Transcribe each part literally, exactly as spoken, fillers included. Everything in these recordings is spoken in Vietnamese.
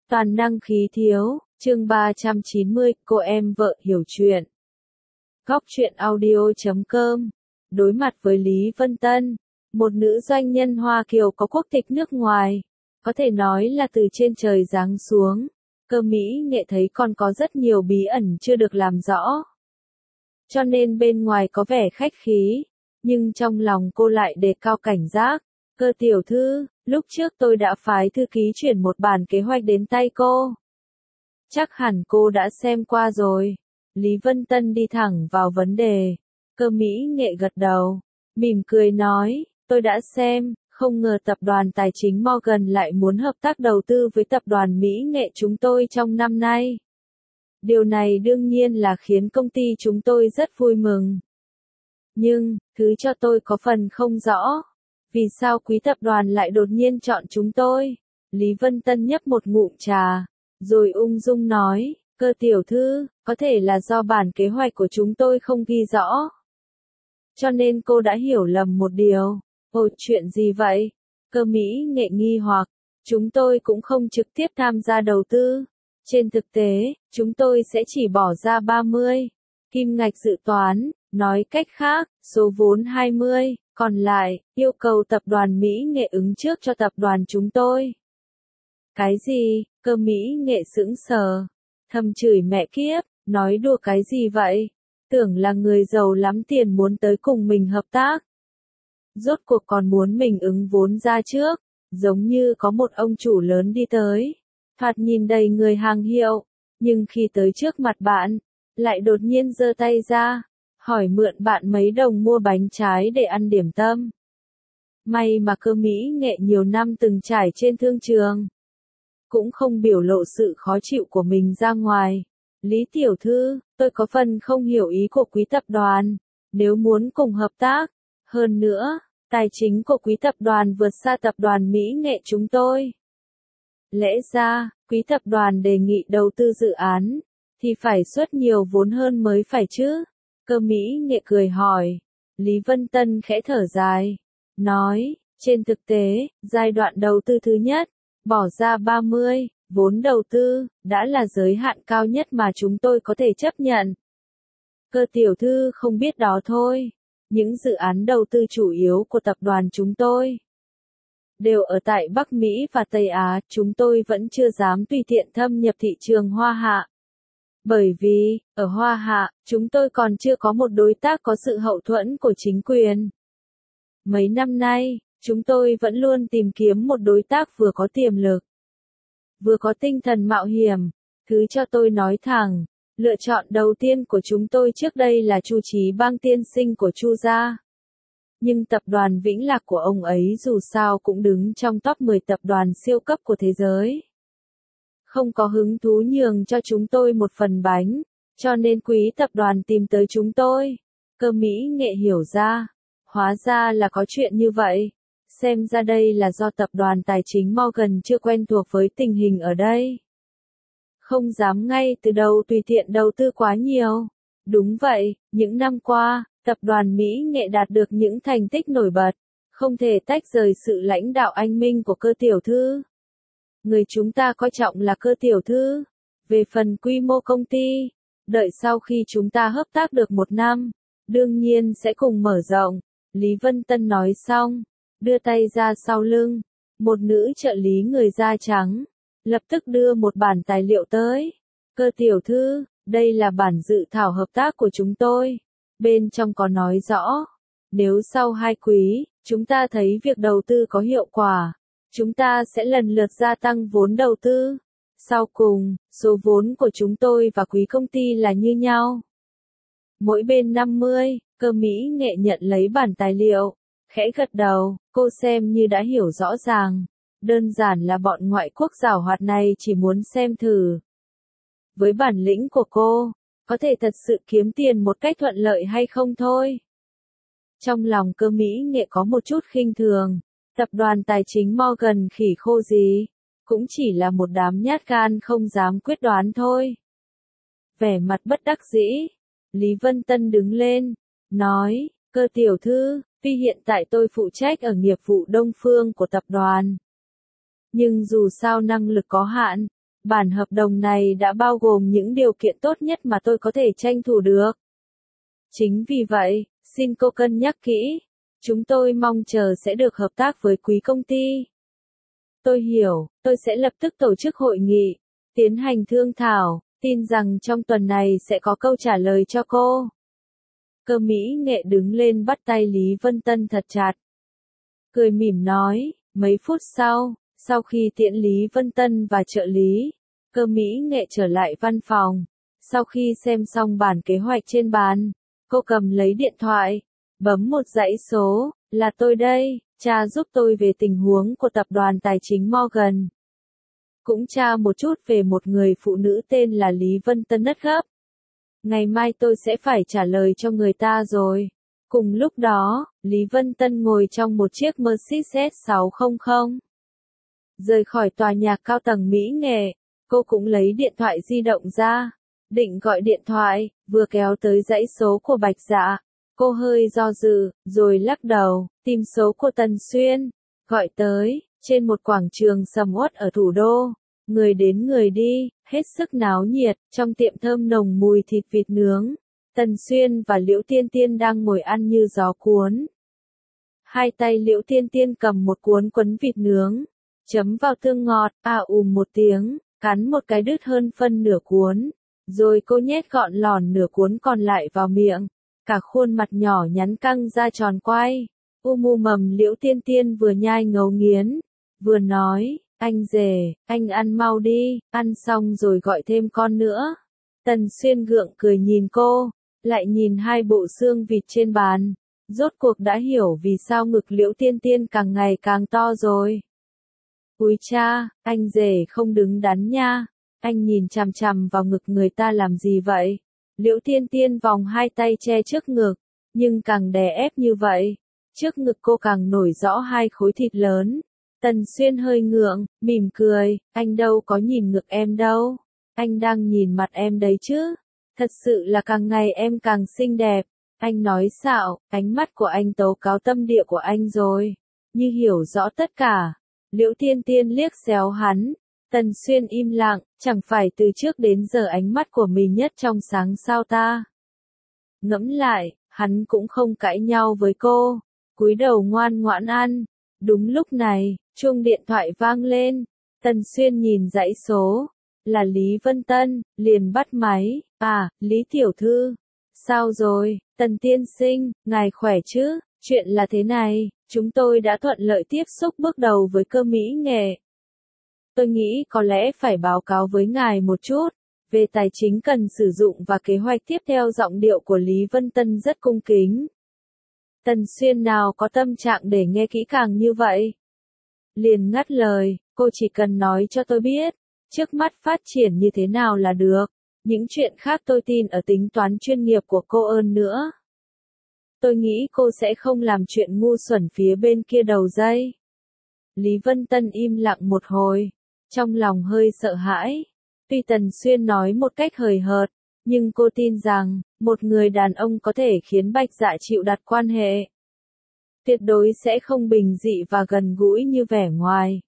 Toàn năng khí thiếu, chương ba trăm chín mươi, cô em vợ hiểu chuyện. Góc truyện audio chấm com. Đối mặt với Lý Vân Tân, một nữ doanh nhân Hoa Kiều có quốc tịch nước ngoài, có thể nói là từ trên trời giáng xuống. Cơ Mỹ Nghệ thấy còn có rất nhiều bí ẩn chưa được làm rõ. Cho nên bên ngoài có vẻ khách khí, nhưng trong lòng cô lại đề cao cảnh giác. Cơ tiểu thư, lúc trước tôi đã phái thư ký chuyển một bản kế hoạch đến tay cô. Chắc hẳn cô đã xem qua rồi. Lý Vân Tân đi thẳng vào vấn đề. Cơ Mỹ Nghệ gật đầu, mỉm cười nói, tôi đã xem, không ngờ tập đoàn tài chính Morgan lại muốn hợp tác đầu tư với tập đoàn Mỹ Nghệ chúng tôi trong năm nay. Điều này đương nhiên là khiến công ty chúng tôi rất vui mừng. Nhưng, thứ cho tôi có phần không rõ. Vì sao quý tập đoàn lại đột nhiên chọn chúng tôi? Lý Vân Tân nhấp một ngụm trà, rồi ung dung nói, cơ tiểu thư, có thể là do bản kế hoạch của chúng tôi không ghi rõ. Cho nên cô đã hiểu lầm một điều. Ồ, chuyện gì vậy? Cơ Mỹ Nghệ nghi hoặc, chúng tôi cũng không trực tiếp tham gia đầu tư. Trên thực tế, chúng tôi sẽ chỉ bỏ ra ba mươi. Kim ngạch dự toán, nói cách khác, số vốn hai mươi. Còn lại, yêu cầu tập đoàn Mỹ Nghệ ứng trước cho tập đoàn chúng tôi. Cái gì? Cơ Mỹ Nghệ sững sờ. Thầm chửi mẹ kiếp, nói đùa cái gì vậy? Tưởng là người giàu lắm tiền muốn tới cùng mình hợp tác. Rốt cuộc còn muốn mình ứng vốn ra trước, giống như có một ông chủ lớn đi tới. Thoạt nhìn đầy người hàng hiệu, nhưng khi tới trước mặt bạn, lại đột nhiên giơ tay ra. Hỏi mượn bạn mấy đồng mua bánh trái để ăn điểm tâm. May mà Cơ Mỹ Nghệ nhiều năm từng trải trên thương trường, cũng không biểu lộ sự khó chịu của mình ra ngoài. Lý tiểu thư, tôi có phần không hiểu ý của quý tập đoàn, nếu muốn cùng hợp tác. Hơn nữa, tài chính của quý tập đoàn vượt xa tập đoàn Mỹ Nghệ chúng tôi. Lẽ ra, quý tập đoàn đề nghị đầu tư dự án, thì phải xuất nhiều vốn hơn mới phải chứ. Cơ Mỹ Nghệ cười hỏi. Lý Vân Tân khẽ thở dài, nói, trên thực tế, giai đoạn đầu tư thứ nhất, bỏ ra ba mươi, vốn đầu tư, đã là giới hạn cao nhất mà chúng tôi có thể chấp nhận. Cơ tiểu thư không biết đó thôi, những dự án đầu tư chủ yếu của tập đoàn chúng tôi đều ở tại Bắc Mỹ và Tây Á, chúng tôi vẫn chưa dám tùy tiện thâm nhập thị trường Hoa Hạ. Bởi vì, ở Hoa Hạ, chúng tôi còn chưa có một đối tác có sự hậu thuẫn của chính quyền. Mấy năm nay, chúng tôi vẫn luôn tìm kiếm một đối tác vừa có tiềm lực, vừa có tinh thần mạo hiểm. Thứ cho tôi nói thẳng, lựa chọn đầu tiên của chúng tôi trước đây là Chu Chí Bang tiên sinh của Chu gia. Nhưng tập đoàn Vĩnh Lạc của ông ấy dù sao cũng đứng trong top mười tập đoàn siêu cấp của thế giới. Không có hứng thú nhường cho chúng tôi một phần bánh, cho nên quý tập đoàn tìm tới chúng tôi. Cơ Mỹ Nghệ hiểu ra, hóa ra là có chuyện như vậy. Xem ra đây là do tập đoàn tài chính Morgan chưa quen thuộc với tình hình ở đây. Không dám ngay từ đầu tùy tiện đầu tư quá nhiều. Đúng vậy, những năm qua, tập đoàn Mỹ Nghệ đạt được những thành tích nổi bật, không thể tách rời sự lãnh đạo anh minh của cơ tiểu thư. Người chúng ta coi trọng là cơ tiểu thư. Về phần quy mô công ty, đợi sau khi chúng ta hợp tác được một năm, đương nhiên sẽ cùng mở rộng. Lý Vân Tân nói xong, đưa tay ra sau lưng, một nữ trợ lý người da trắng, lập tức đưa một bản tài liệu tới. Cơ tiểu thư, đây là bản dự thảo hợp tác của chúng tôi. Bên trong có nói rõ, nếu sau hai quý, chúng ta thấy việc đầu tư có hiệu quả, chúng ta sẽ lần lượt gia tăng vốn đầu tư. Sau cùng, số vốn của chúng tôi và quý công ty là như nhau. Mỗi bên năm mươi, Cơ Mỹ Nghệ nhận lấy bản tài liệu, khẽ gật đầu, cô xem như đã hiểu rõ ràng. Đơn giản là bọn ngoại quốc giảo hoạt này chỉ muốn xem thử. Với bản lĩnh của cô, có thể thật sự kiếm tiền một cách thuận lợi hay không thôi. Trong lòng Cơ Mỹ Nghệ có một chút khinh thường. Tập đoàn tài chính Morgan khỉ khô gì, cũng chỉ là một đám nhát gan không dám quyết đoán thôi. Vẻ mặt bất đắc dĩ, Lý Vân Tân đứng lên, nói, cơ tiểu thư, tuy hiện tại tôi phụ trách ở nghiệp vụ Đông Phương của tập đoàn. Nhưng dù sao năng lực có hạn, Bản hợp đồng này đã bao gồm những điều kiện tốt nhất mà tôi có thể tranh thủ được. Chính vì vậy, xin cô cân nhắc kỹ. Chúng tôi mong chờ sẽ được hợp tác với quý công ty. Tôi hiểu, tôi sẽ lập tức tổ chức hội nghị, tiến hành thương thảo, tin rằng trong tuần này sẽ có câu trả lời cho cô. Cơ Mỹ Nghệ đứng lên bắt tay Lý Vân Tân thật chặt. Cười mỉm nói, mấy phút sau, sau khi tiễn Lý Vân Tân và trợ lý, Cơ Mỹ Nghệ trở lại văn phòng. Sau khi xem xong bản kế hoạch trên bàn, cô cầm lấy điện thoại, bấm một dãy số, là tôi đây, tra giúp tôi về tình huống của tập đoàn tài chính Morgan. Cũng tra một chút về một người phụ nữ tên là Lý Vân Tân rất gấp. Ngày mai tôi sẽ phải trả lời cho người ta rồi. Cùng lúc đó, Lý Vân Tân ngồi trong một chiếc Mercedes sáu trăm. Rời khỏi tòa nhà cao tầng Mỹ Nghệ, cô cũng lấy điện thoại di động ra. Định gọi điện thoại, vừa kéo tới dãy số của Bạch Dạ. Cô hơi do dự, rồi lắc đầu, tìm số của Tần Xuyên. Gọi tới, trên một quảng trường sầm uất ở thủ đô. Người đến người đi, hết sức náo nhiệt, trong tiệm thơm nồng mùi thịt vịt nướng. Tần Xuyên và Liễu Tiên Tiên đang ngồi ăn như gió cuốn. Hai tay Liễu Tiên Tiên cầm một cuốn quấn vịt nướng, chấm vào tương ngọt, à ùm một tiếng, cắn một cái đứt hơn phân nửa cuốn. Rồi cô nhét gọn lòn nửa cuốn còn lại vào miệng. Cả khuôn mặt nhỏ nhắn căng ra tròn quay. U mu mầm Liễu Tiên Tiên vừa nhai ngấu nghiến, vừa nói, anh rể, anh ăn mau đi, ăn xong rồi gọi thêm con nữa. Tần Xuyên gượng cười nhìn cô, lại nhìn hai bộ xương vịt trên bàn. Rốt cuộc đã hiểu vì sao ngực Liễu Tiên Tiên càng ngày càng to rồi. Úi cha, anh rể không đứng đắn nha. Anh nhìn chằm chằm vào ngực người ta làm gì vậy? Liễu Tiên Tiên vòng hai tay che trước ngực, nhưng càng đè ép như vậy, trước ngực cô càng nổi rõ hai khối thịt lớn. Tần Xuyên hơi ngượng, mỉm cười, anh đâu có nhìn ngực em đâu. Anh đang nhìn mặt em đấy chứ. Thật sự là càng ngày em càng xinh đẹp. Anh nói xạo, ánh mắt của anh tố cáo tâm địa của anh rồi. Như hiểu rõ tất cả. Liễu Tiên Tiên liếc xéo hắn. Tần Xuyên im lặng, chẳng phải từ trước đến giờ ánh mắt của mình nhất trong sáng sao ta. Ngẫm lại, hắn cũng không cãi nhau với cô, cúi đầu ngoan ngoãn ăn. Đúng lúc này, chuông điện thoại vang lên, Tần Xuyên nhìn dãy số, là Lý Vân Tân, liền bắt máy, à, Lý Tiểu Thư, sao rồi, Tần Tiên Sinh, ngài khỏe chứ, chuyện là thế này, chúng tôi đã thuận lợi tiếp xúc bước đầu với Cơ Mỹ Nghệ. Tôi nghĩ có lẽ phải báo cáo với ngài một chút, về tài chính cần sử dụng và kế hoạch tiếp theo. Giọng điệu của Lý Vân Tân rất cung kính. Tần Xuyên nào có tâm trạng để nghe kỹ càng như vậy? Liền ngắt lời, cô chỉ cần nói cho tôi biết, trước mắt phát triển như thế nào là được, những chuyện khác tôi tin ở tính toán chuyên nghiệp của cô hơn nữa. Tôi nghĩ cô sẽ không làm chuyện ngu xuẩn phía bên kia đầu dây. Lý Vân Tân im lặng một hồi, trong lòng hơi sợ hãi. Tuy Tần Xuyên nói một cách hời hợt, nhưng cô tin rằng, một người đàn ông có thể khiến Bạch Dạ chịu đặt quan hệ. Tuyệt đối sẽ không bình dị và gần gũi như vẻ ngoài.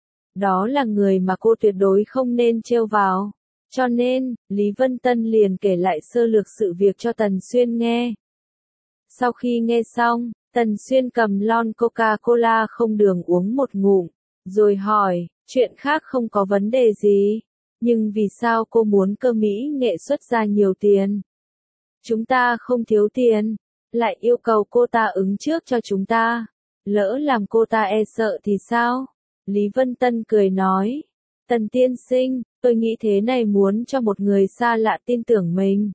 Đó là người mà cô tuyệt đối không nên trêu vào. Cho nên, Lý Vân Tân liền kể lại sơ lược sự việc cho Tần Xuyên nghe. Sau khi nghe xong, Tần Xuyên cầm lon Coca-Cola không đường uống một ngụm, rồi hỏi, chuyện khác không có vấn đề gì, nhưng vì sao cô muốn Cơ Mỹ Nghệ xuất ra nhiều tiền? Chúng ta không thiếu tiền, lại yêu cầu cô ta ứng trước cho chúng ta. Lỡ làm cô ta e sợ thì sao? Lý Vân Tân cười nói, Tần Tiên Sinh, tôi nghĩ thế này muốn cho một người xa lạ tin tưởng mình.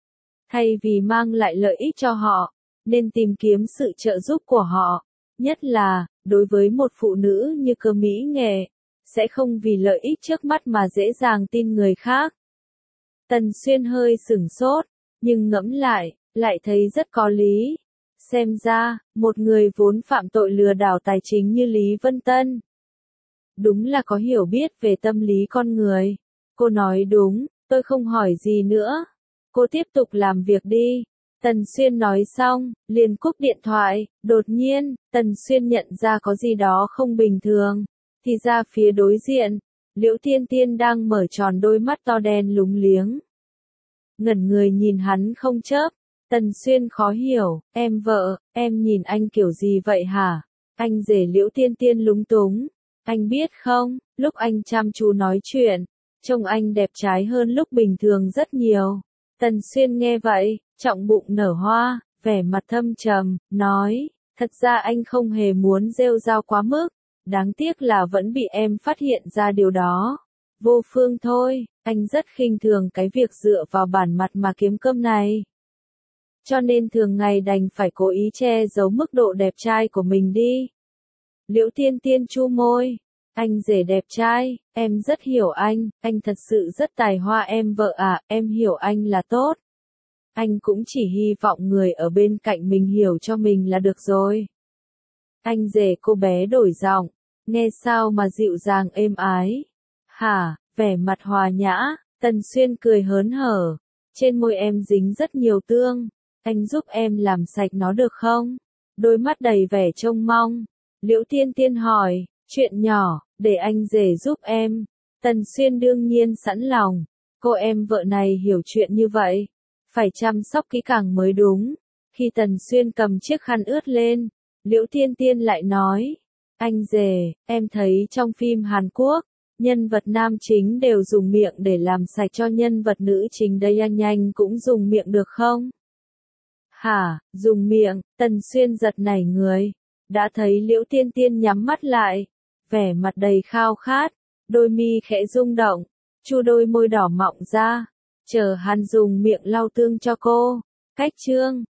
Thay vì mang lại lợi ích cho họ, nên tìm kiếm sự trợ giúp của họ, nhất là, đối với một phụ nữ như Cơ Mỹ Nghệ, sẽ không vì lợi ích trước mắt mà dễ dàng tin người khác. Tần Xuyên hơi sửng sốt, nhưng ngẫm lại, lại thấy rất có lý. Xem ra, một người vốn phạm tội lừa đảo tài chính như Lý Vân Tân, đúng là có hiểu biết về tâm lý con người. Cô nói đúng, tôi không hỏi gì nữa. Cô tiếp tục làm việc đi. Tần Xuyên nói xong, liền cúp điện thoại. Đột nhiên, Tần Xuyên nhận ra có gì đó không bình thường. Thì ra phía đối diện, Liễu Tiên Tiên đang mở tròn đôi mắt to đen lúng liếng. Ngẩn người nhìn hắn không chớp. Tần Xuyên khó hiểu, em vợ, em nhìn anh kiểu gì vậy hả? Anh rể Liễu Tiên Tiên lúng túng. Anh biết không, lúc anh chăm chú nói chuyện, trông anh đẹp trai hơn lúc bình thường rất nhiều. Tần Xuyên nghe vậy, trọng bụng nở hoa, vẻ mặt thâm trầm, nói, thật ra anh không hề muốn rêu rao quá mức, đáng tiếc là vẫn bị em phát hiện ra điều đó. Vô phương thôi, anh rất khinh thường cái việc dựa vào bản mặt mà kiếm cơm này. Cho nên thường ngày đành phải cố ý che giấu mức độ đẹp trai của mình đi. Liễu Tiên Tiên chu môi. Anh rể đẹp trai, em rất hiểu anh, anh thật sự rất tài hoa em vợ à, em hiểu anh là tốt. Anh cũng chỉ hy vọng người ở bên cạnh mình hiểu cho mình là được rồi. Anh rể cô bé đổi giọng, nghe sao mà dịu dàng êm ái. Hả, vẻ mặt hòa nhã, Tần Xuyên cười hớn hở. Trên môi em dính rất nhiều tương, anh giúp em làm sạch nó được không? Đôi mắt đầy vẻ trông mong. Liễu Tiên Tiên hỏi, chuyện nhỏ, để anh rể giúp em. Tần Xuyên đương nhiên sẵn lòng. Cô em vợ này hiểu chuyện như vậy, phải chăm sóc kỹ càng mới đúng. Khi Tần Xuyên cầm chiếc khăn ướt lên, Liễu Tiên Tiên lại nói, anh rể, em thấy trong phim Hàn Quốc, nhân vật nam chính đều dùng miệng để làm sạch cho nhân vật nữ chính đây, anh nhanh cũng dùng miệng được không? Hả, dùng miệng? Tần Xuyên giật nảy người. Đã thấy Liễu Tiên Tiên nhắm mắt lại, vẻ mặt đầy khao khát, đôi mi khẽ rung động, chu đôi môi đỏ mọng ra, chờ hắn dùng miệng lau tương cho cô. Cách chương